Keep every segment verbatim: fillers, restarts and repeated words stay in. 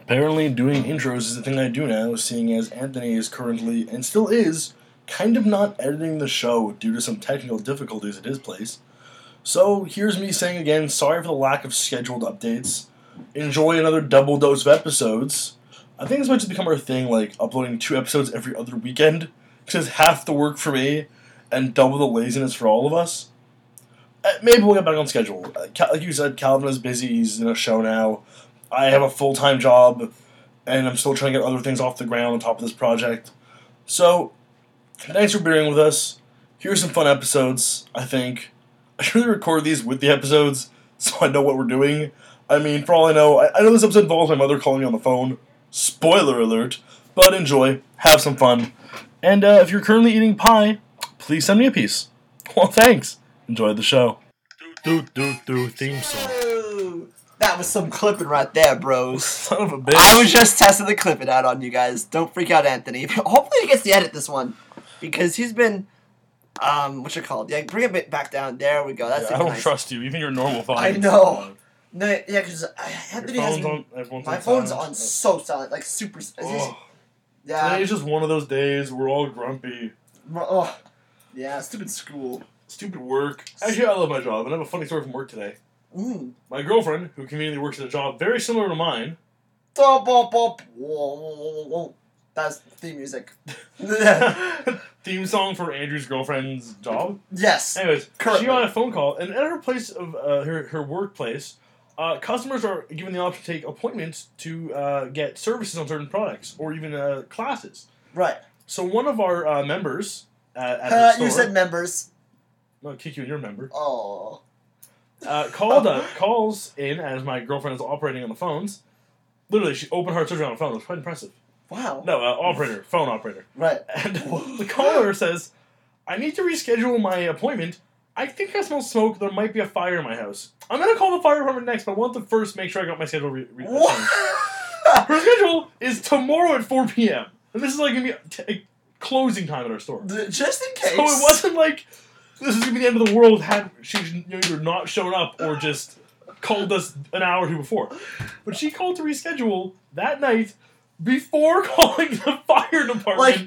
Apparently, doing intros is the thing I do now, seeing as Anthony is currently, and still is, kind of not editing the show due to some technical difficulties at his place. So, here's me saying again, sorry for the lack of scheduled updates. Enjoy another double dose of episodes. I think it's meant to become our thing, like uploading two episodes every other weekend, because it's half the work for me and double the laziness for all of us. Uh, maybe we'll get back on schedule. Uh, Cal- like you said, Calvin is busy, he's in a show now. I have a full-time job, and I'm still trying to get other things off the ground on top of this project. So, thanks for bearing with us. Here's some fun episodes, I think. I should really record these with the episodes, so I know what we're doing. I mean, for all I know, I, I know this episode involves my mother calling me on the phone. Spoiler alert. But enjoy. Have some fun. And uh, if you're currently eating pie, please send me a piece. Well, thanks. Enjoy the show. Do, do, do, theme song. Ooh, that was some clipping right there, bros. Son of a bitch. I was just testing the clipping out on you guys. Don't freak out, Anthony. Hopefully he gets to edit this one. Because he's been... Um, what's it called? Yeah, bring it back down. There we go. That's yeah, I don't nice. trust you. Even your normal phone. I know. No, yeah, because Anthony has been, on, everyone's my on phone's silent. on so silent, like super. Oh. Yeah. Today's just one of those days. We're all grumpy. Oh, yeah. Stupid school. Stupid work. Actually, I love my job, and I have a funny story from work today. Mm. My girlfriend, who conveniently works at a job very similar to mine. Bop, bop, bop. Whoa, whoa, whoa, whoa. That's theme music. Theme song for Andrew's girlfriend's job. Yes. Anyways, Currently. she got a phone call, and at her place of uh, her her workplace, uh, customers are given the option to take appointments to uh, get services on certain products or even uh, classes. Right. So one of our uh, members at, at Uh, the store, you said members. I'll kick you and your member. Oh. Uh, called uh, calls in as my girlfriend is operating on the phones. Literally, she opened heart surgery on the phone. It was quite impressive. Wow. No, uh, operator, phone operator. Right. And the caller says, I need to reschedule my appointment. I think I smell smoke. There might be a fire in my house. I'm going to call the fire department next, but I want to first make sure I got my schedule re- re- What? Her schedule is tomorrow at four p.m. And this is like going to be t- a closing time at our store. Just in case. So it wasn't like this is going to be the end of the world had she either not shown up or just called us an hour or two before. But she called to reschedule that night before calling the fire department. Like,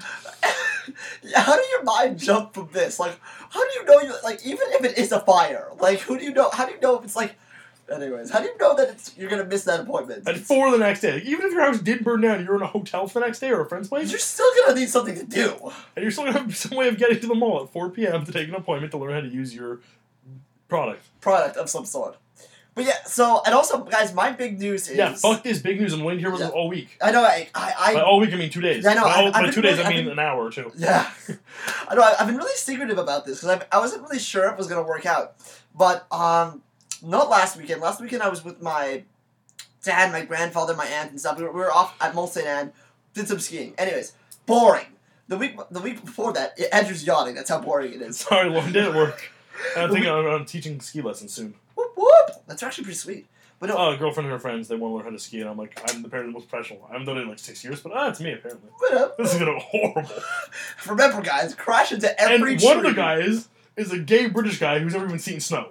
how do your mind jump from this? Like, how do you know you, like, even if it is a fire, like, who do you know, how do you know if it's like, anyways, how do you know that it's, you're gonna miss that appointment? At four the next day. Even if your house did burn down and you're in a hotel for the next day or a friend's place, You're still gonna need something to do. and you're still going to have some way of getting to the mall at four p.m. to take an appointment to learn how to use your product. Product of some sort. But yeah, so, and also, guys, my big news is... Yeah, fuck this big news. I'm waiting here with Yeah. it all week. I know, I... I, I By all week, I mean two days. I know, By, all, I've- by I've two been days, really- I I've mean been- an hour or two. Yeah. I know, I- I've been really secretive about this, because I wasn't really sure if it was going to work out. But, um, not last weekend. Last weekend I was with my dad, my grandfather, my aunt, and stuff. We were, we were off at Mont Saint Anne, did some skiing. Anyways, boring. The week the week before that, Andrew's yawning. That's how boring it is. Sorry, long day at work. I'm thinking I'm, I'm teaching ski lessons soon. Whoop, whoop. That's actually pretty sweet. But no, Oh, a girlfriend and her friends, they want to learn how to ski, and I'm like, I'm apparently the most professional. I haven't done it in like six years, but ah, it's me, apparently. but, uh, This is gonna be horrible. remember, guys, crash into And every one of tree. the guys is a gay British guy who's never even seen snow.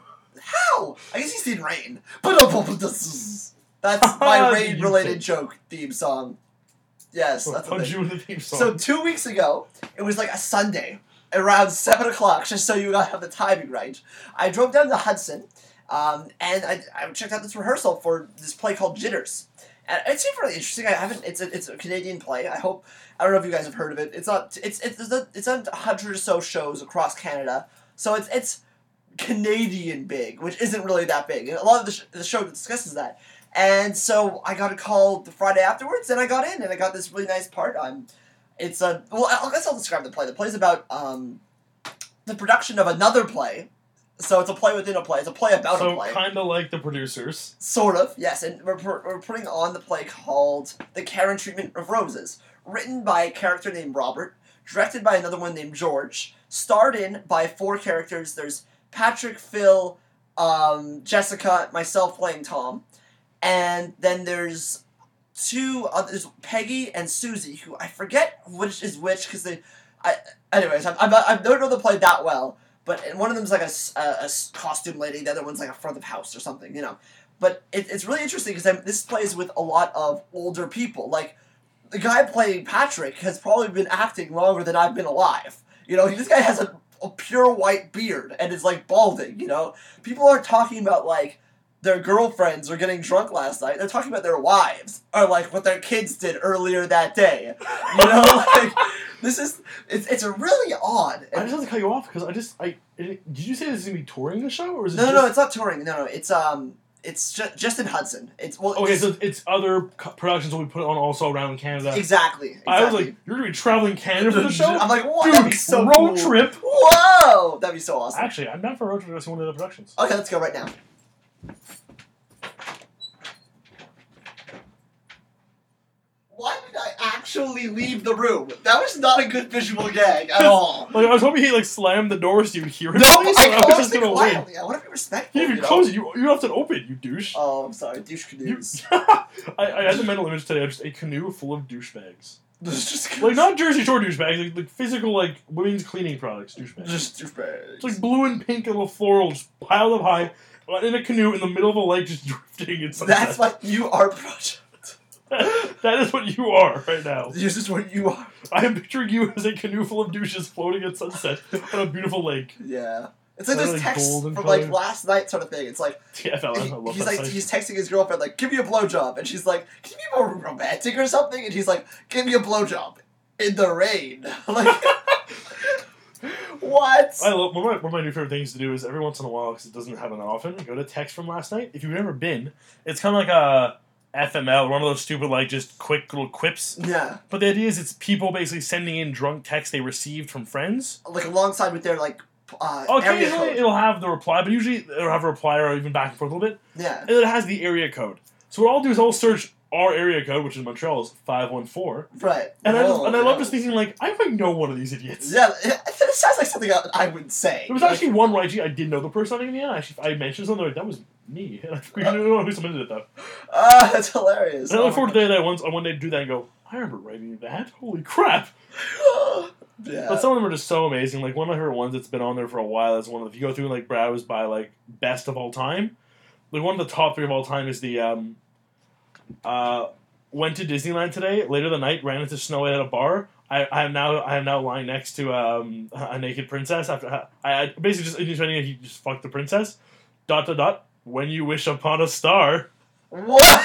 How? I guess he's seen rain. But uh, that's my rain-related joke theme song. Yes, I'll that's the punch thing. you in the theme song. So two weeks ago, it was like a Sunday, around seven o'clock, just so you have the timing right. I drove down to Hudson, um, and I, I checked out this rehearsal for this play called Jitters. And it seemed really interesting. I haven't. It's a it's a Canadian play. I hope. I don't know if you guys have heard of it. It's not. It's it's it's, a, it's on a hundred or so shows across Canada. So it's it's Canadian big, which isn't really that big. And a lot of the sh- the show discusses that. And so I got a call the Friday afterwards, and I got in, and I got this really nice part. Um, it's a well, I guess I'll describe the play. The play's about um, the production of another play. So it's a play within a play. It's a play about so a play. kind of like the producers. Sort of, yes. And we're, we're putting on the play called The Care and Treatment of Roses, written by a character named Robert, directed by another one named George, starred in by four characters. There's Patrick, Phil, um, Jessica, myself playing Tom, and then there's two others, Peggy and Susie, who I forget which is which because they. I anyways, I, I I don't know the play that well, but one of them's like a, a, a costume lady, the other one's like a front of house or something, you know. But it, it's really interesting because this plays with a lot of older people. Like, the guy playing Patrick has probably been acting longer than I've been alive. You know, this guy has a, a pure white beard and is, like, balding, you know? People are talking about, like, their girlfriends are getting drunk last night. They're talking about their wives or, like, what their kids did earlier that day. You know? Like, this is... It's, it's really odd. I just have to cut you off because I just... I it, Did you say this is going to be touring the show? Or is it no, just... no, no, it's not touring. No, no, it's, um... It's just Justin Hudson. It's well. Okay, it's, so it's other co- productions will be put on also around Canada. Exactly. exactly. I was like, you're gonna be traveling Canada for the show? I'm like, what? Dude, That'd be so road cool. trip. Whoa, that'd be so awesome. Actually, I'm down for a road trip to see one of the other productions. Okay, let's go right now. Why did I actually leave the room? That was not a good visual gag at all. Like, I was hoping he like slammed the door so you'd hear it. No, Please, I so I was closed just it gonna quietly. wait. I want to be respectful. Yeah, if you, you know? close it, you, you left it open, you douche. Oh, I'm sorry. Douche canoes. I, I had the mental image today of just a canoe full of douchebags. just Like, not Jersey Shore douchebags, like, like physical, like, women's cleaning products douchebags. Just douchebags. It's like blue and pink and little floral just piled up high in a canoe in the middle of a lake just drifting in sunset. That's what you are, Project. That is what you are right now. This is what you are. I am picturing you as a canoe full of douches floating at sunset on a beautiful lake. Yeah. It's like They're this like text golden from colored. like last night sort of thing. It's like Yeah, I he- love he's that like site. he's texting his girlfriend like, "Give me a blowjob," and she's like, "Can you be more romantic or something?" And he's like, "Give me a blowjob in the rain." Like, what? I love one of, my, one of my new favorite things to do is every once in a while, because it doesn't happen that often, go to text from last night. If you've never been, it's kind of like a F M L, one of those stupid like just quick little quips. Yeah. But the idea is it's people basically sending in drunk texts they received from friends. Like alongside with their like uh, area Occasionally code. it'll have the reply, but usually it'll have a reply or even back and forth a little bit. Yeah. And it has the area code. So what I'll do is I'll search our area code, which in Montreal is five one four. Right. And I just, Oh, and I love yeah. just thinking like, I might know one of these idiots. Yeah, it, it sounds like something I, I would say. There was Like, actually one where actually I did know the person in the end. Actually, I mentioned something like that was me. And I we didn't know who submitted it though. Ah, that's hilarious. And I Oh look forward my to the day that I once, one day do that and go, I remember writing that. Holy crap! God. Yeah. But some of them are just so amazing. Like one of my favorite ones that's been on there for a while is one of the, if you go through and like browse by like best of all time, like one of the top three of all time is the um uh went to Disneyland today. Later the night, ran into Snow White at a bar. I, I am now I am now lying next to um a naked princess. After I, I basically just insinuating he just fucked the princess. Dot dot dot. When you wish upon a star. What?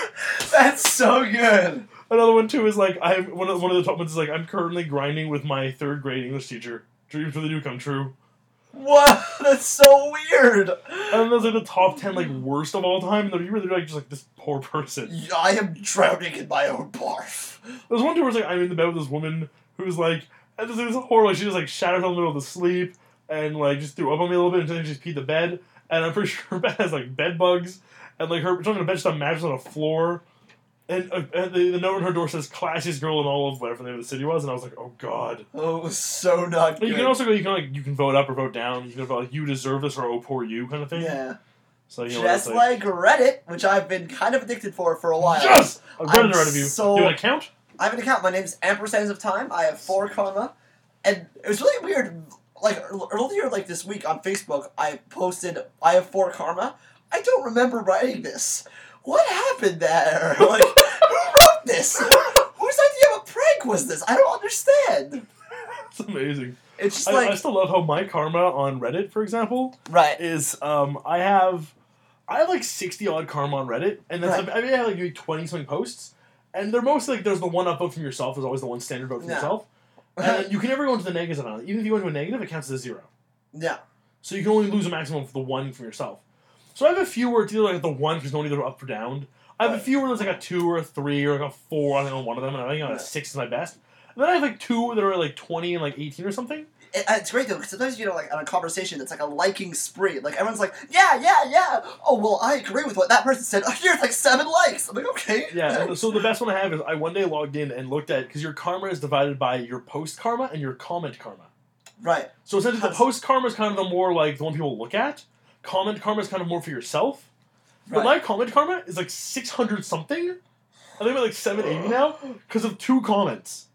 That's so good. Another one too is like I'm one of one of the top ones is like I'm currently grinding with my third grade English teacher. Dreams really do come true. What? That's so weird. And then those are the top ten like worst of all time. And they're really like just like this poor person. I am drowning in my own barf. There's one too where it's like I'm in the bed with this woman who's like and this is horrible. Like, she just like shattered in the middle of the sleep and like just threw up on me a little bit and then she just peed the bed. And I'm pretty sure her bed has like bed bugs and like her she's on the bed, she's on a mattress on a floor. And, uh, and the, the note on her door says "classiest girl in all of whatever the name of the city was," and I was like, "Oh God!" Oh, it was so not But good. you can also go. You can like you can vote up or vote down. You can vote like "you deserve this" or "oh poor you" kind of thing. Yeah. So you know, Just it's like Reddit, which I've been kind of addicted for for a while. yes, a I'm Redditor out of you. so- You have an account? I have an account. My name's Ampersands of Time. I have four karma, and it was really weird. Like ear- earlier, like this week on Facebook, I posted I have four karma. I don't remember writing this. What happened there? Like, who wrote this? Whose idea of a prank was this? I don't understand. It's amazing. It's just I, like I still love how my karma on Reddit, for example, right. is um I have I have like sixty odd karma on Reddit, and that's Right. I mean I have like maybe twenty something posts, and they're mostly like there's the one up vote from yourself. There's always the one standard vote from Yeah. yourself, and then you can never go into the negatives on it. Even if you go into a negative, it counts as a zero. Yeah. So you can only lose a maximum of the one from yourself. So I have a few where it's either like the one because no one either up or down. I have a Right. few where there's like a two or a three or like a four I think on one of them, and I think on a Right. six is my best. And then I have like two that are like twenty and like eighteen or something. It, it's great though, because sometimes, you know, like on a conversation, it's like a liking spree. Like everyone's like, yeah, yeah, yeah. Oh well, I agree with what that person said. Oh, here's like seven likes. I'm like, okay. Yeah, and so the best one I have is I one day logged in and looked at because your karma is divided by your post karma and your comment karma. Right. So essentially, the How's- post karma is kind of the more like the one people look at. Comment karma is kind of more for yourself. But Right. my comment karma is like six hundred something. I think I'm at like seven eighty now because of two comments.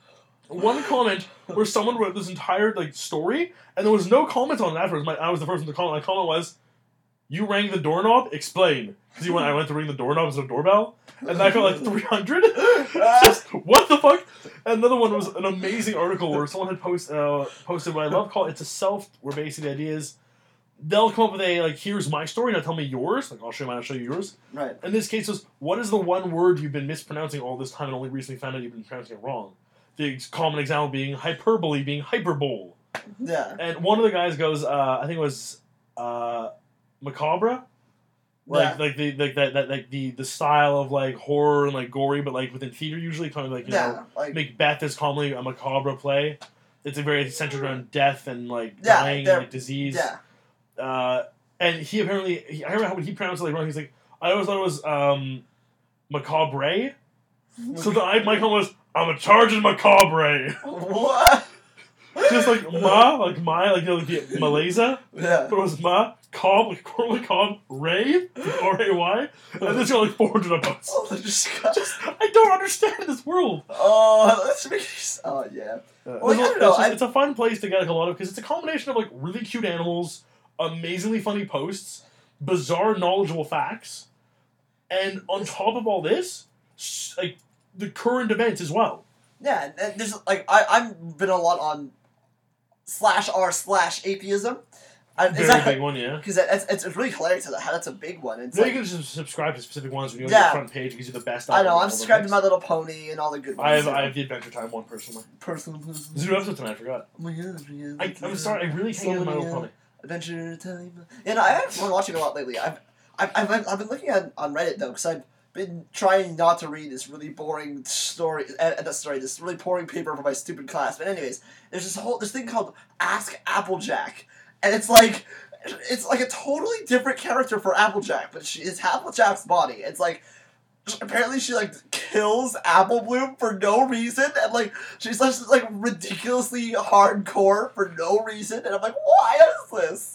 One comment where someone wrote this entire like story and there was no comments on it afterwards. My, I was the first one to comment. My comment was, You rang the doorknob? Explain. Because when I went to ring the doorknob as a doorbell, and I got like three hundred. Just, what the fuck? And another one was an amazing article where someone had post, uh, posted what I love called It's a Self, where basically the idea is they'll come up with a, like, here's my story, now tell me yours. Like, I'll show you mine, I'll show you yours. Right. In this case, was what is the one word you've been mispronouncing all this time and only recently found out you've been pronouncing it wrong? The common example being hyperbole being hyperbole. Yeah. And one of the guys goes, uh, I think it was uh, macabre? Like, yeah. like the like that, that like the, the style of like horror and like gory, but like within theater usually, kind of like you yeah, know, like, Macbeth is commonly a macabre play. It's a very centered around death and like yeah, dying and like, disease. Yeah. Uh, and he apparently, he, I remember how when he pronounced it like wrong. He's like, I always thought it was um, macabre. So the I my comment was, I'm a charging macabre. What? Just like ma, like my, like you know, like the Malaysia. Yeah. But it was ma, cob, like Corley cob, Ray, R A Y, and this got like four hundred upvotes. Oh, they're disgusting. I don't understand this world. Oh, that's me. Oh, yeah. Uh, Well, it's, I a- don't know, it's, just- I- it's a fun place to get like a lot of because it's a combination of like really cute animals, amazingly funny posts, bizarre knowledgeable facts, and on top of all this, s- like the current events as well. Yeah, and there's like I I've been a lot on slash r slash atheism. I, is Very that, big one, yeah. Because it's, it's it's really hilarious that that's a big one. It's Now like, you can just subscribe to specific ones when you go Yeah. to the front page. It gives you the best. I know output I'm of all subscribed to the My links. Little Pony and all the good ones. I have you know. I have the Adventure Time one personally. Personal. There's a new episode tonight. I forgot. Oh my god, yeah, I, I'm sorry. I really So can't get My many, Little uh, Pony. Adventure Time. Yeah, no, I've been watching a lot lately. I've I've I've been, I've been looking at on Reddit though, because I've been trying not to read this really boring story, uh, uh, story, this really boring paper for my stupid class. But anyways, there's this whole this thing called Ask Applejack, and it's like it's like a totally different character for Applejack, but she it's Applejack's body. It's like apparently she like kills Apple Bloom for no reason, and like she's just like ridiculously hardcore for no reason, and I'm like, why is this?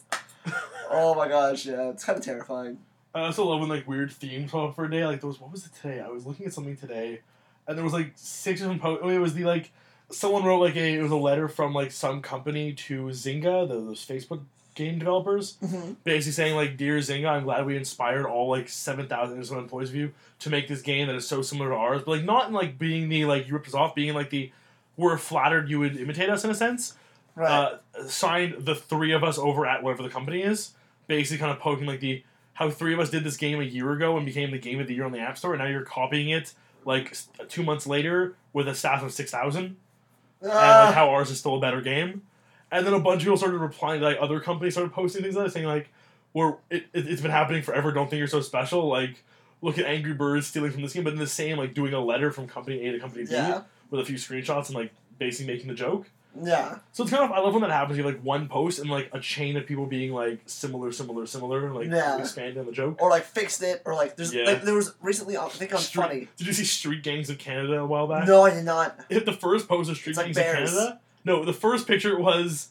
Oh my gosh, yeah, it's kind of terrifying. I also love when like weird themes come up for a day. Like there was what was it today? I was looking at something today, and there was like six different posts. Oh, it was the like someone wrote like a it was a letter from like some company to Zynga, the, those Facebook game developers, Mm-hmm. basically saying like, "Dear Zynga, I'm glad we inspired all like seven thousand employees of you to make this game that is so similar to ours, but like not in like being the like you ripped us off, being like the we're flattered you would imitate us in a sense." Right. Uh, signed the three of us over at whatever the company is, basically kind of poking like the how three of us did this game a year ago and became the game of the year on the App Store, and now you're copying it like s- two months later with a staff of six thousand, and Ah. like how ours is still a better game. And then a bunch of people started replying to like other companies started posting things like that, saying like, "We're it, it, it's been happening forever. Don't think you're so special. Like, look at Angry Birds stealing from this game." But in the same like doing a letter from company A to company B Yeah. with a few screenshots and like basically making the joke. Yeah. So it's kind of I love when that happens. You have like one post and like a chain of people being like similar, similar, similar, like Yeah. expanding on the joke. Or like fixed it, or like there's Yeah. like there was recently I think on Street- Funny. Did you see Street Gangs of Canada a while back? No, I did not. Hit the first post of Street It's like Gangs bears. of Canada. No, the first picture was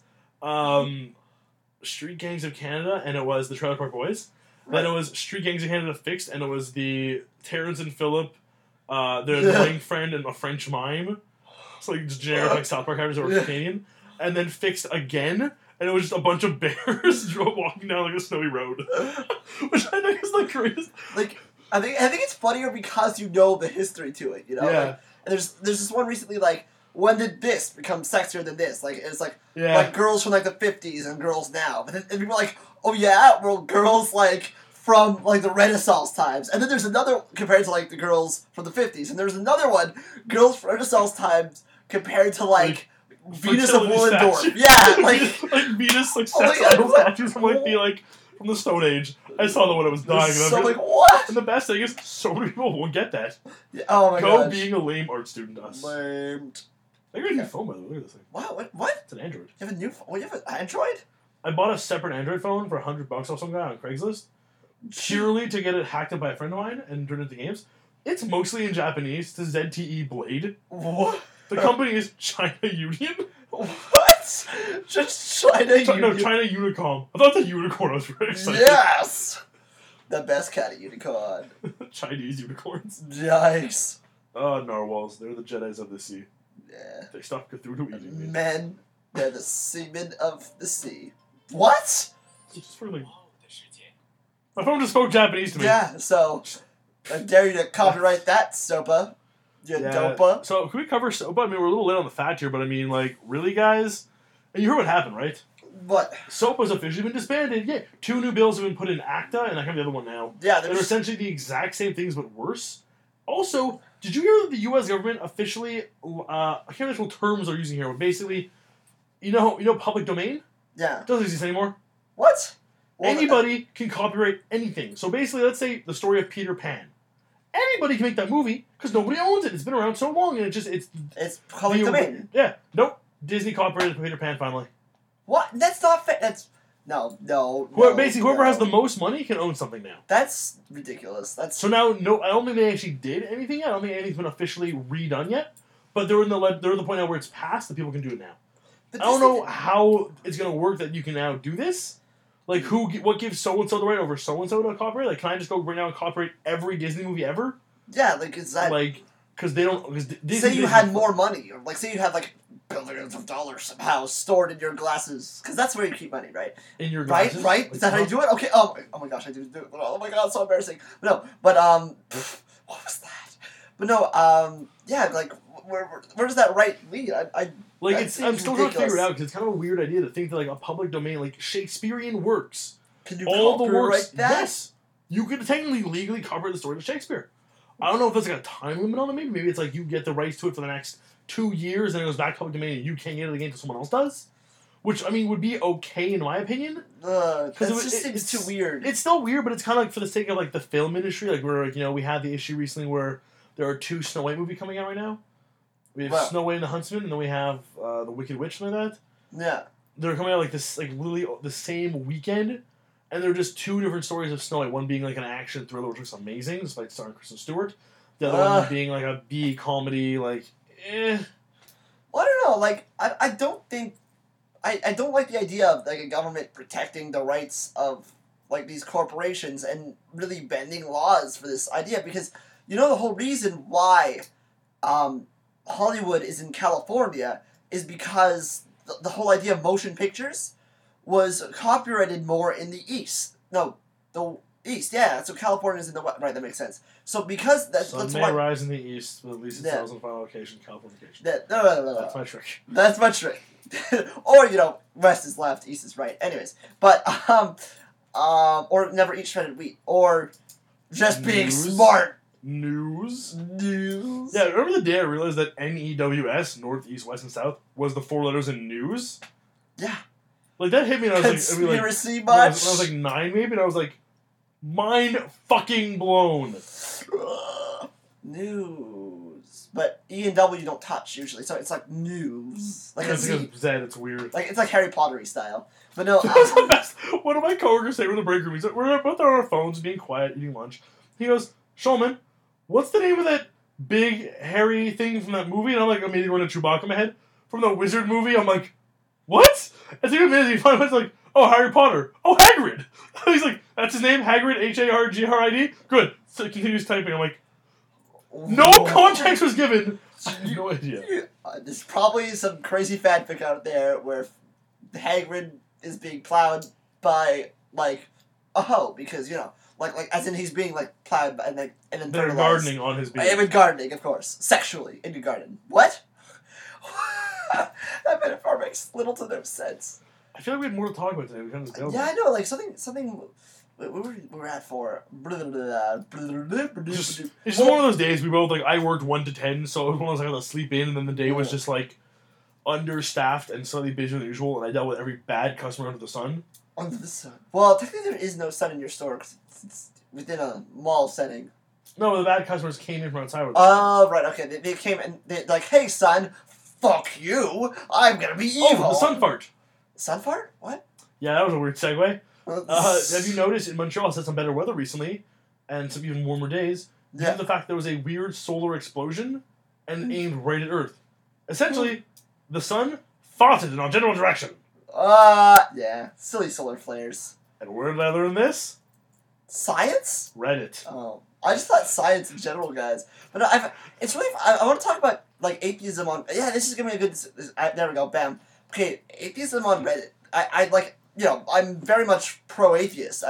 um, Street Gangs of Canada, and it was the Trailer Park Boys. Right. Then it was Street Gangs of Canada fixed, and it was the Terrence and Phillip, uh, their Yeah. annoying friend, and a French mime. So like just generic like South Park characters that were Yeah. Canadian. And then fixed again, and it was just a bunch of bears drove walking down like a snowy road, which I think is the greatest. Like I think I think it's funnier because you know the history to it, you know. Yeah. Like, and there's there's this one recently like when did this become sexier than this? Like it's like Yeah. like girls from like the fifties and girls now. But then and people are like, oh yeah, well girls like from like the Renaissance times. And then there's another compared to like the girls from the fifties. And there's another one, girls from Renaissance times compared to like, Like, Venus of fertility Willendorf. statues. Yeah, like like Venus like Oh my sex God, idol what? statues from like the like from the Stone Age. I saw that when I was dying. And, I'm so really- like what? and the best thing is, so many people won't get that. Yeah, oh my Go gosh. being a lame art student, us. Lame. I got a new phone by the way. Look at this thing. Wow, what what? It's an Android. You have a new phone? What, you have an Android? I bought a separate Android phone for a hundred bucks off some guy on Craigslist, purely to get it hacked up by a friend of mine and turn it into games. It's mostly in Japanese. It's a Z T E Blade. What? The company is China Union. What? Just China Chi- no, Union. China Unicom. I thought the unicorn. I was very excited. Yes! The best cat of unicorn. Chinese unicorns. Yikes. Oh, narwhals. They're the Jedis of the sea. Yeah. They stopped Cthulhu eating me. Men, they're the seamen of the sea. What? Just for like, My phone just spoke Japanese to me. Yeah, so I dare you to copyright that, Sopa. You Yeah. dopa. So can we cover Sopa? I mean, we're a little late on the fat here, but I mean, like, really, guys? And you heard what happened, right? What? Sopa's officially been disbanded. Yeah, two new bills have been put in ACTA, and I have the other one now. Yeah, They're there's... essentially the exact same things, but worse. Also, did you hear that the U S government officially, uh, I can't remember what terms they're using here, but basically, you know, you know, public domain? Yeah. It doesn't exist anymore. What? Well, Anybody can copyright anything. So basically, let's say the story of Peter Pan. Anybody can make that movie because nobody owns it. It's been around so long, and it just it's It's public the- domain. Yeah, nope. Disney copyrighted Peter Pan finally. What? That's not fair. That's... No, no, Whoever, no, basically, whoever no. has the most money can own something now. That's ridiculous. That's... So now, no, I don't think they actually did anything yet. I don't think anything's been officially redone yet. But they're in the le- they're at the point now where it's passed that people can do it now. But I don't Disney- know how it's gonna work that you can now do this. Like, who, gi- what gives so and so the right over so and so to copyright? Like, can I just go right now and copyright every Disney movie ever? Yeah, like, is that... Like, because they don't. Because Disney. say you Disney- had more money, or like say you had like billions of dollars somehow stored in your glasses, because that's where you keep money, right? in your Right, glasses. right. Like, Is that how you do it? Okay. Oh, my, oh my gosh, I do do it. Oh my god, it's so embarrassing. But no, but um, pff, what was that? But no, um, yeah, like where where, where does that right lead? I, I Like, that it's, seems I'm still trying to figure it ridiculous. out because it's kind of a weird idea to think that like a public domain, like Shakespearean works, Can you all the copyright works. that? Yes, you could technically legally copyright the story of Shakespeare. I don't know if there's like a time limit on it. Maybe maybe it's like you get the rights to it for the next two years, and it goes back to public domain, and you can't get it again until someone else does. Which I mean would be okay in my opinion. Uh, that it- just it- seems it's- too weird. It's still weird, but it's kind of like for the sake of like the film industry, like where like, you know we had the issue recently where there are two Snow White movie coming out right now. We have Wow. Snow White and the Huntsman, and then we have uh, the Wicked Witch, something like that. yeah. They're coming out like this, like literally the same weekend, and they're just two different stories of Snow White. One being like an action thriller, which looks amazing, despite starring Kristen Stewart. The other Uh. one being like a B comedy, like eh. Well, I don't know. Like, I, I don't think, I, I don't like the idea of like a government protecting the rights of like these corporations and really bending laws for this idea, because you know the whole reason why, um, Hollywood is in California is because the, the whole idea of motion pictures was copyrighted more in the East. No, the East. Yeah, so California is in the West. Right, that makes sense. So because that's Sun that's may why. rise in the east, but at least it Yeah. sells in final location, Californication. That, no, no, no, no. That's my trick. That's much right. Or, you know, west is left, east is right. Anyways. But, um, um, or never eat shredded wheat. Or just being News. smart. News. News. Yeah, remember the day I realized that N E W S, North, East, West, and South, was the four letters in news? Yeah. Like, that hit me, and I was like, I mean, like Conspiracy when I much? was, when I was like nine, maybe, and I was like, mind fucking blown. Ugh. News. But E and W don't touch usually, so it's like news. Like a It's Z. like a Z, it's weird. Like, it's like Harry Pottery style. But no, That was the um, best. One of my coworkers say in the break room, he's like, we're both on our phones, being quiet, eating lunch. He goes, Shulman, what's the name of that big hairy thing from that movie? And I'm like, immediately going to Chewbacca in my head. From the Wizard movie, I'm like, what? And so he immediately finds like, oh, Harry Potter. Oh, Hagrid. He's like, that's his name, Hagrid, H A R G R I D? Good. So he continues typing. I'm like, no context was given. I have no idea. Uh, there's probably some crazy fanfic out there where Hagrid is being plowed by like a hoe because you know, like like as in he's being like plowed by, and like and then They're fertilized. gardening on his beach. I mean gardening, of course, sexually in your garden. What? That metaphor makes little to no sense. I feel like we had more to talk about today. We kind of just Yeah, I know. Like something, something. What were we we were at for? It's just, it's just one of those days we both like I worked one to ten, so it was one of those I had to sleep in, and then the day was just like understaffed and slightly busier than usual, and I dealt with every bad customer under the sun. Under the sun. Well, technically there is no sun in your store because it's, it's within a mall setting. No, the bad customers came in from outside. With the sun. Oh, right, okay. They, they came and they're like, hey, son, fuck you. I'm gonna be evil. Oh, the sun fart. Sun fart? What? Yeah, that was a weird segue. Uh, have you noticed in Montreal it's had some better weather recently, and some even warmer days? Due Yeah. to the fact there was a weird solar explosion and Mm. aimed right at Earth. Essentially, the sun farted in our general direction. Uh, yeah. Silly solar flares. And where did I learn this? Science? Reddit. Oh. I just thought science in general, guys. But no, I've, it's really, I, I want to talk about, like, atheism on, yeah, this is gonna be a good, this, this, I, there we go, bam. Okay, atheism on Reddit. I, I, like, you know, I'm very much pro-atheist. I,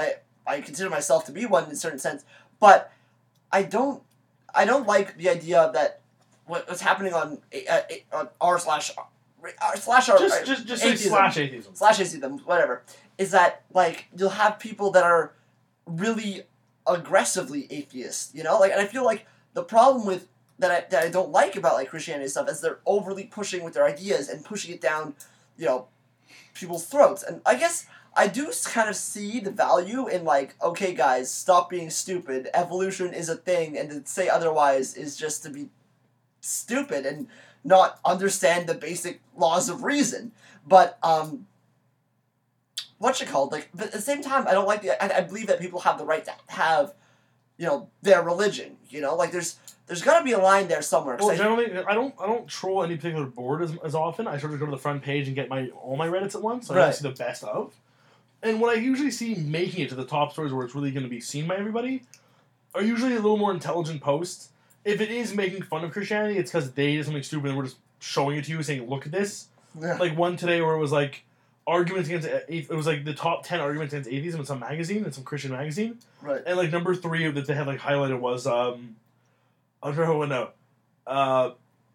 I consider myself to be one in a certain sense, but I don't I don't like the idea that what, what's happening on uh, on r slash r slash r Just just just say atheism, slash atheism. slash atheism, whatever, is that like you'll have people that are really aggressively atheist, you know, like, and I feel like the problem with that I that I don't like about like Christianity stuff is they're overly pushing with their ideas and pushing it down, you know, people's throats, and I guess I do kind of see the value in like, okay, guys, stop being stupid. Evolution is a thing, and to say otherwise is just to be stupid and not understand the basic laws of reason. But um, what's it called? Like, but at the same time, I don't like the. I, I believe that people have the right to have, you know, their religion. You know, like there's there's got to be a line there somewhere. 'Cause Well, I- generally, I don't I don't troll any particular board as, as often. I sort of go to the front page and get my all my Reddits at once, so I Right. don't see the best of. And what I usually see making it to the top stories where it's really going to be seen by everybody are usually a little more intelligent posts. If it is making fun of Christianity, it's because they did something stupid and we're just showing it to you, saying, "Look at this." Yeah. Like one today where it was like arguments against it was like the top ten arguments against atheism in some magazine, in some Christian magazine, Right. and like number three that they had like highlighted was um, I don't know what no, uh,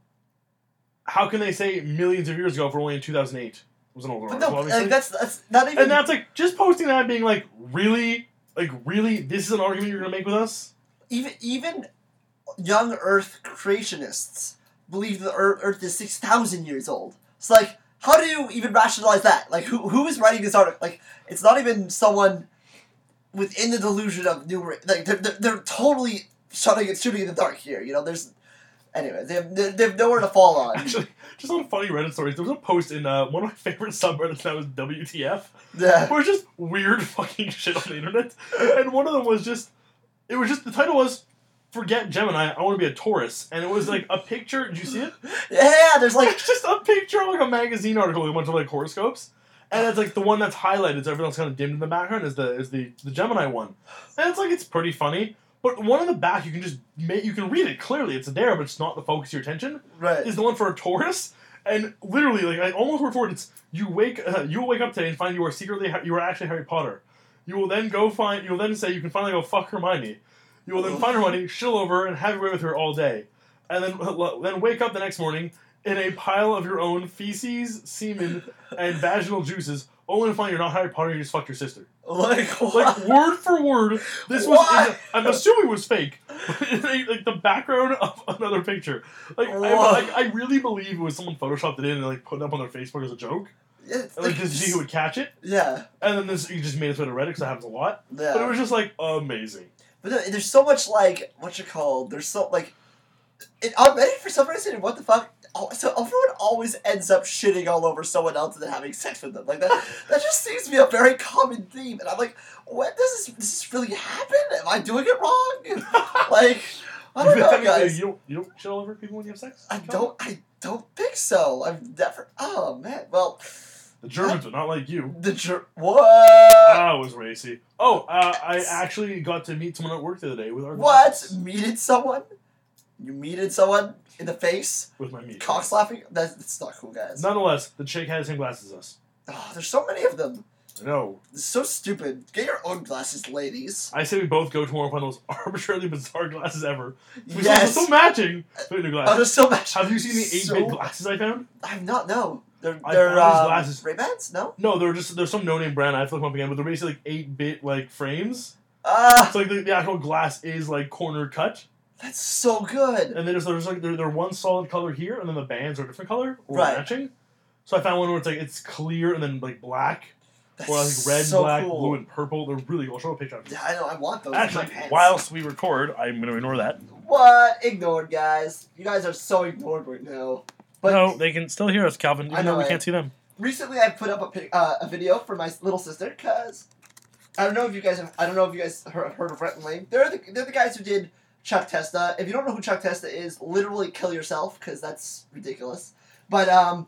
how can they say millions of years ago if we're only in two thousand eight? It was an older But article, no, obviously. like that's that's not even. And that's like just posting that, and being like, really, like really, this is an argument you're gonna make with us? even even young Earth creationists believe the Earth, Earth is six thousand years old. It's like, how do you even rationalize that? Like, who who is writing this article? Like, it's not even someone within the delusion of new. Like, they're they're, they're totally shooting it shooting in the dark here. You know, there's anyway. They have they have nowhere to fall on. Actually, just on funny Reddit stories, there was a post in uh, one of my favorite subreddits now is W T F, Yeah. where it's just weird fucking shit on the internet, and one of them was just, it was just the title was. Forget Gemini, I want to be a Taurus. And it was like a picture, did you see it? Yeah, there's like It's just a picture of like a magazine article with a bunch of like horoscopes. And it's like the one that's highlighted, so everything's kind of dimmed in the background, is the is the, the Gemini one. And it's like, it's pretty funny. But one in the back, you can just make, you can read it clearly, it's there, but it's not the focus of your attention, right. is the one for a Taurus. And literally, like, I almost word for it, it's, you wake, uh, you will wake up today and find you are secretly, you are actually Harry Potter. You will then go find, you will then say, you can finally go fuck Hermione. You will then find Hermione, shill over, and have your way with her all day. And then then wake up the next morning in a pile of your own feces, semen, and vaginal juices, only to find you're not Harry Potter, you just fucked your sister. Like what? Like, word for word, this was, What? in a, I'm assuming it was fake, but it's like, like the background of another picture. Like I, What? like, I really believe it was someone photoshopped it in and like put it up on their Facebook as a joke. Yeah, it's And like, like- just see who would catch it. Yeah. And then this, you just made it to Reddit, because that happens a lot. Yeah. But it was just like, amazing. But there- there's so much like what you call. There's so like, it, on Reddit for some reason. What the fuck? Oh, so everyone always ends up shitting all over someone else and then having sex with them. Like that. That just seems to be a very common theme. And I'm like, what does this? Does this really happen? Am I doing it wrong? Like, I don't know, guys. You don't, you don't shit all over people when you have sex? I don't. I don't think so. I've never. Oh man. Well, The Germans are not like you. the ger- what? Ah, it was racy. Oh, uh, I actually got to meet someone at work the other day with our What? glasses. Meted someone? You meted someone in the face? With my meat. Cock slapping? That's, that's not cool, guys. Nonetheless, the chick had the same glasses as us. Oh, there's so many of them. I know. It's so stupid. Get your own glasses, ladies. I say we both go tomorrow and find those arbitrarily bizarre glasses ever. We Yes. so, so matching. So new Oh, glasses. there's so much. Have you seen the eight-bit So- glasses I found? I've not, no. They're, I they're found these um, glasses. Ray-Bans? No? No, they're just they're some no-name brand. I have to look them up again, but they're basically like eight-bit like frames. Ah, So like the, the actual glass is like corner cut. that's so good. And then there's, there's like they're, they're one solid color here, and then the bands are a different color or Right. matching. So I found one where it's like it's clear and then like black, That's or like red, so black, cool. blue, and purple. They're really cool. I'll show a picture. Of Yeah, I know. I want those in my Actually, pants. whilst we record, I'm going to ignore that. What? Ignored, guys. You guys are so ignored right now. But no, they can still hear us, Calvin, even I know, though we I- can't see them. recently I put up a pic, uh, a video for my little sister because I don't know if you guys have, I don't know if you guys heard, heard of Rhett and Lane. They're the they're the guys who did Chuck Testa. If you don't know who Chuck Testa is, literally kill yourself because that's ridiculous. But um,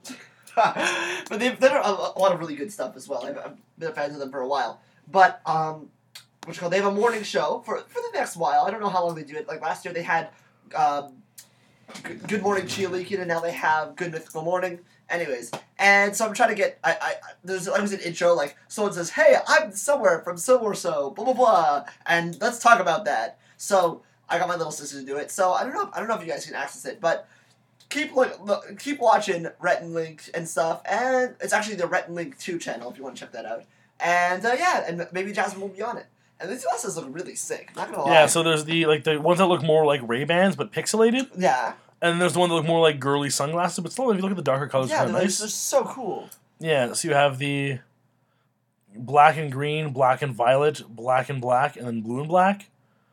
but they've done a, a lot of really good stuff as well. I've, I've been a fan of them for a while. But um, what's it called? They have a morning show for for the next while. I don't know how long they do it. Like last year they had um, Good, Good Morning Chia Leakin, and now they have Good Mythical Morning. Anyways, And so I'm trying to get, I, I, there's like was an intro, like, someone says, hey, I'm somewhere from so or so, blah, blah, blah, and let's talk about that. So I got my little sister to do it. So I don't know, I don't know if you guys can access it, but keep look, look keep watching Rhett and Link and stuff, and it's actually the Rhett and Link two channel if you want to check that out. And uh, yeah, and maybe Jasmine will be on it. And these glasses look really sick, not gonna lie. Yeah, so there's the like the ones that look more like Ray-Bans but pixelated. Yeah. And there's the one that look more like girly sunglasses, but still, if you look at the darker colors, Yeah, it's they're, kind of nice. they're so cool. Yeah, so you have the black and green, black and violet, black and black, and then blue and black.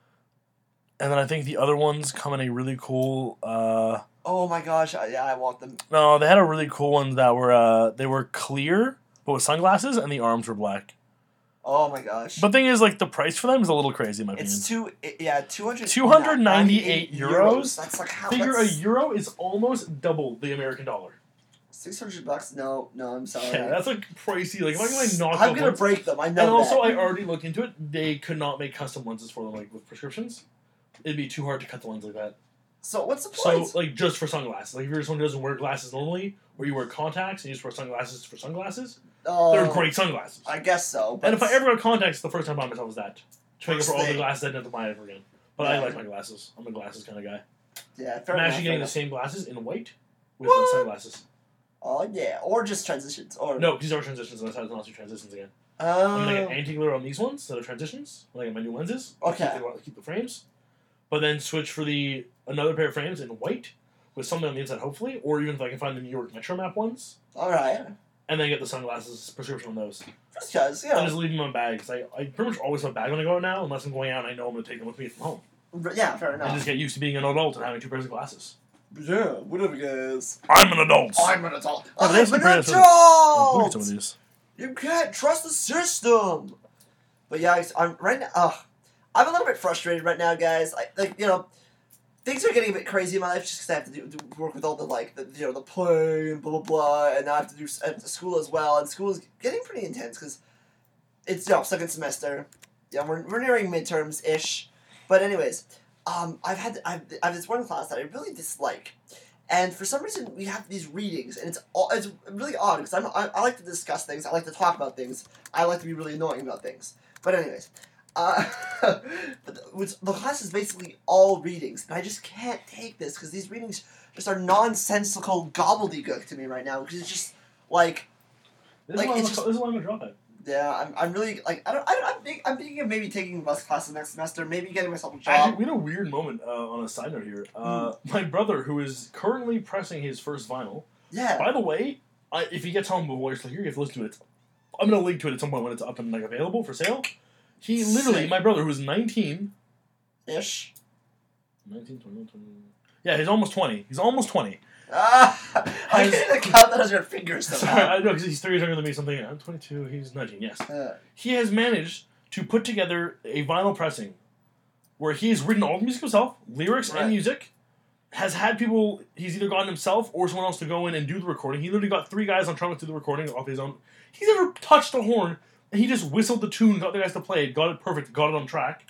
And then I think the other ones come in a really cool. Uh, Oh my gosh, I, yeah, I want them. no, they had a really cool ones that were uh, they were clear but with sunglasses, and the arms were black. Oh my gosh. But thing is, like the price for them is a little crazy in my opinion. It's two, yeah, two hundred. two hundred ninety-eight euros. That's like how. Figure a that's euro is almost double the American dollar. six hundred bucks. No, no, I'm sorry. Yeah, that's like pricey. Like, if I'm going to knock I'm off gonna ones- break them. I know And also, that. I already looked into it. They could not make custom lenses for them, like with prescriptions. It'd be too hard to cut the lens like that. So what's the So, point? like, just for sunglasses. Like, if you're someone who doesn't wear glasses normally, or you wear contacts and you just wear sunglasses for sunglasses, oh, they're great sunglasses. I guess so. But And if I ever got contacts, the first time I bought myself was that. To make up First for all the thing. glasses I didn't have to buy ever again. But I Yeah. like my glasses. I'm a glasses kind of guy. yeah, fair I'm enough, actually fair getting the enough. same glasses in white with What? the sunglasses. Oh yeah, or just transitions, or No, these are transitions, and I decided not to do transitions again. Um, I'm gonna get anti-glare on these ones that are transitions. When I get my new lenses. Okay. Keep the, keep the frames, but then switch for the another pair of frames in white with something on the inside, hopefully, or even if I can find the New York Metro Map ones, all right. and then get the sunglasses prescription on those. Just cause, you And know, just leave them in my bag. 'Cause I, I pretty much always have a bag when I go out now, unless I'm going out and I know I'm gonna take them with me from home. yeah, fair And enough. just get used to being an adult and having two pairs of glasses. Yeah, whatever, guys. I'm an adult. I'm an adult. Yeah, but I'm there's an some pretty nice ones. Look at adult. some of these. You can't trust the system. But yeah, I- I'm right now. Ugh, I'm a little bit frustrated right now, guys. I, like you know, things are getting a bit crazy in my life just because I have to do, do work with all the like the you know the play and blah blah blah, and I have to do s- at school as well. And school is getting pretty intense because it's you know second semester. Yeah, we're we're nearing midterms ish. But anyways, um, I've had I've, I have this one class that I really dislike. And for some reason, we have these readings, and it's all, it's really odd because I'm I, I like to discuss things, I like to talk about things, I like to be really annoying about things. But anyways, uh, but the, which, the class is basically all readings, and I just can't take this because these readings just are nonsensical gobbledygook to me right now. Because it's just like, This, Like, is, why I'm it's a- just- this is why I'm gonna drop it. yeah, I'm, I'm really like I don't I don't I'm, think, I'm thinking of maybe taking bus classes next semester, maybe getting myself a job. Actually, we had a weird moment uh, on a side note here. Uh, My brother, who is currently pressing his first vinyl, yeah. by the way, I, if he gets home before you're still here, you have to listen to it. I'm going to link to it at some point when it's up and like available for sale. He literally, Sick. my brother, who is nineteen, Ish. nineteen, twenty, twenty, yeah, he's almost twenty. He's almost twenty. Ah, I Has- can't even count that as your fingers Sorry, somehow. I know, because he's three years younger than me, something. I'm twenty-two, he's nineteen, yes. Uh, He has managed to put together a vinyl pressing where he's written all the music himself, lyrics Right. and music, has had people, he's either gotten himself or someone else to go in and do the recording. He literally got three guys on trumpet to do the recording off his own. He's never touched a horn, and he just whistled the tune, got the guys to play it, got it perfect, got it on track.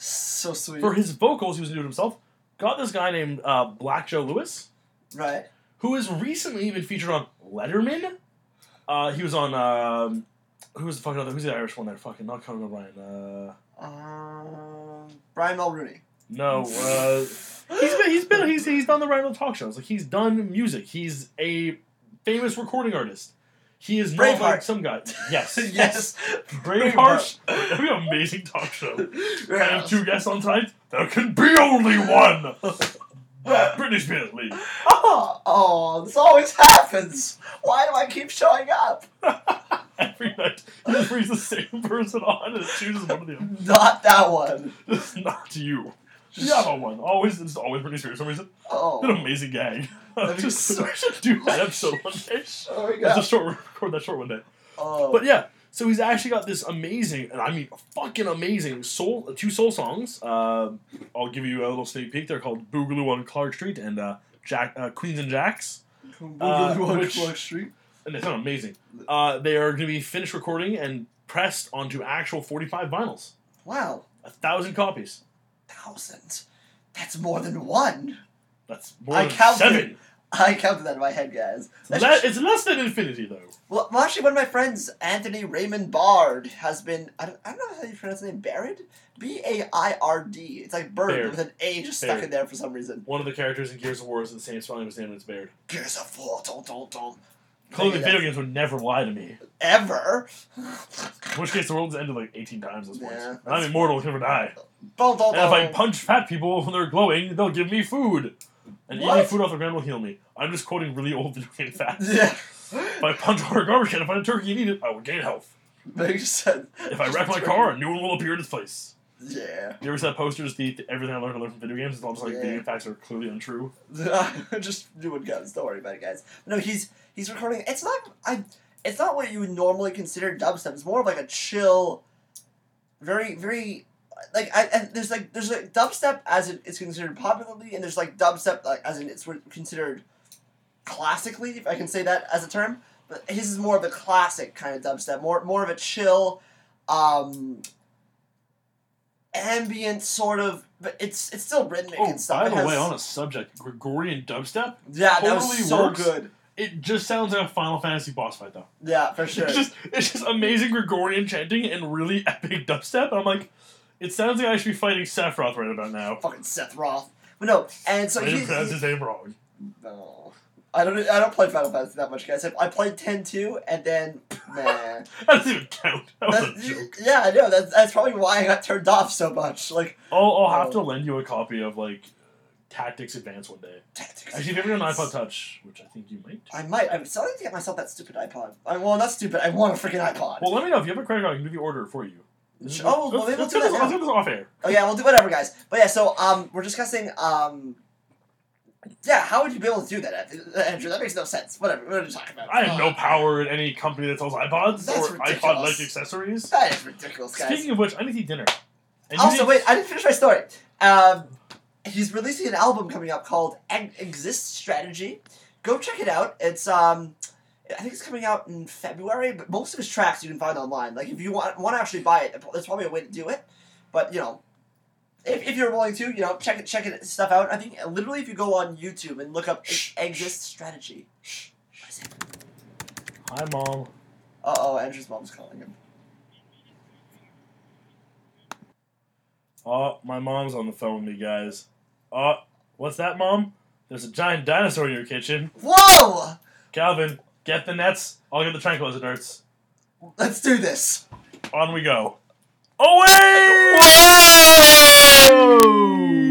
so sweet. For his vocals, he was doing it himself. Got this guy named uh, Black Joe Lewis, Right. who has recently been featured on Letterman. Uh, he was on, um, who was the fucking other, who's the Irish one there? Fucking, not Conan O'Brien. Uh, Um, Brian Mulrooney. no, uh, he's been, he's been, he's, he's done the Random talk shows. Like, he's done music. He's a famous recording artist. He is not Braveheart. like some guy. Yes. yes. Braveheart. That'd be an amazing talk show. I Yeah. have two guests on tonight. There can be only one. Britney Spears, lead. Oh, oh, this always happens. Why do I keep showing up? Every night, he just brings the same person on and chooses one of them. Not that one. Just not you. The other one. Always, it's always Britney Spears for some reason. An Oh. amazing gag. That'd be Just, so- we should do that episode one day. Oh my Just a god. short, record that short one day. Oh. But yeah, so he's actually got this amazing, and I mean fucking amazing, soul, two soul songs. Uh, I'll give you a little sneak peek. They're called Boogaloo on Clark Street and uh, Jack uh, Queens and Jacks. uh, which- Clark Street. And they sound amazing. Uh, they are going to be finished recording and pressed onto actual forty-five vinyls. Wow. A thousand copies. Thousand. That's more than one. That's more I than counted. seven. I counted that in my head, guys. That's That, it's less than infinity, though. Well, well, actually, one of my friends, Anthony Raymond Bard, has been. I don't, I don't know how you pronounce his name. Baird? B A I R D. It's like bird Baird. with an A just Baird. stuck in there for some reason. One of the characters in Gears of War is the same spelling as his name, and it's Baird. Gears of War, don't, don't, don't. Clearly, Maybe video that's- games would never lie to me. Ever. In which case, the world's ended like eighteen times at this point. Yeah, I'm immortal, can never die. Don't, don't, And if I don't. punch fat people when they're glowing, they'll give me food. And What? eating food off the ground will heal me. I'm just quoting really old video game facts. Yeah. If I punch a hard garbage can and find a turkey and eat it, I will gain health. Makes sense. If I wreck my car, a new one will appear in its place. Yeah. You ever see that posters, the, the everything I learned to learn from video games? It's all just like Yeah. video game facts are clearly untrue. Just doing guns. Don't worry about it, guys. No, he's he's recording. It's not. I. It's not what you would normally consider dubstep. It's more of like a chill, very very, like I. And there's like there's like dubstep as it is considered popularly, and there's like dubstep like as in it's considered classically, if I can say that as a term. But his is more of a classic kind of dubstep, more more of a chill, um, ambient sort of. But it's it's still rhythmic Oh, and stuff. by It the has- way, on a subject, Gregorian dubstep, yeah, that totally was so works. good. it just sounds like a Final Fantasy boss fight, though. Yeah, for sure. It's just it's just amazing Gregorian chanting and really epic dubstep. And I'm like, it sounds like I should be fighting Sephiroth right about now. Fucking Seth Roth. But no, and so I he, didn't pronounce he- his name wrong. no. I don't I don't play Final Fantasy that much, guys. I, I played ten two, and then nah. That doesn't even count. That was a That's- joke. yeah, I know. That's, that's probably why I got turned off so much. Like I'll, I'll have Oh. to lend you a copy of like Tactics Advance one day. Tactics Actually, if you ever got an Advance. iPod Touch, which I think you might. I might. I'm starting to get myself that stupid iPod. I, well, not stupid. I want a freaking iPod. Well, let me know if you have a credit card. I can do the order for you. Oh, well, maybe we'll let's do get that this, now. let's get this off air. Oh yeah, we'll do whatever, guys. But yeah, so um, we're discussing um, yeah, how would you be able to do that, Andrew? That makes no sense. Whatever. What are you talking about? I have no Uh, power in any company that sells iPods That's or ridiculous. iPod-like accessories. That is ridiculous, guys. Speaking of which, I need to eat dinner. And you Also, need- wait, I didn't finish my story. Um, he's releasing an album coming up called Ex- Exist Strategy. Go check it out. It's um, I think it's coming out in February, but most of his tracks you can find online. Like if you want want to actually buy it, there's probably a way to do it. But you know, if, if you're willing to, you know, check it check it stuff out. I think uh, literally if you go on YouTube and look up Ex- Exist Strategy. What is it? Hi, Mom. Uh oh, Andrew's mom's calling him. Oh, my mom's on the phone with me, guys. Oh, what's that, Mom? There's a giant dinosaur in your kitchen. Whoa! Calvin, get the nets. I'll get the tranquilizer darts. Let's do this. On we go. Away! Whoa!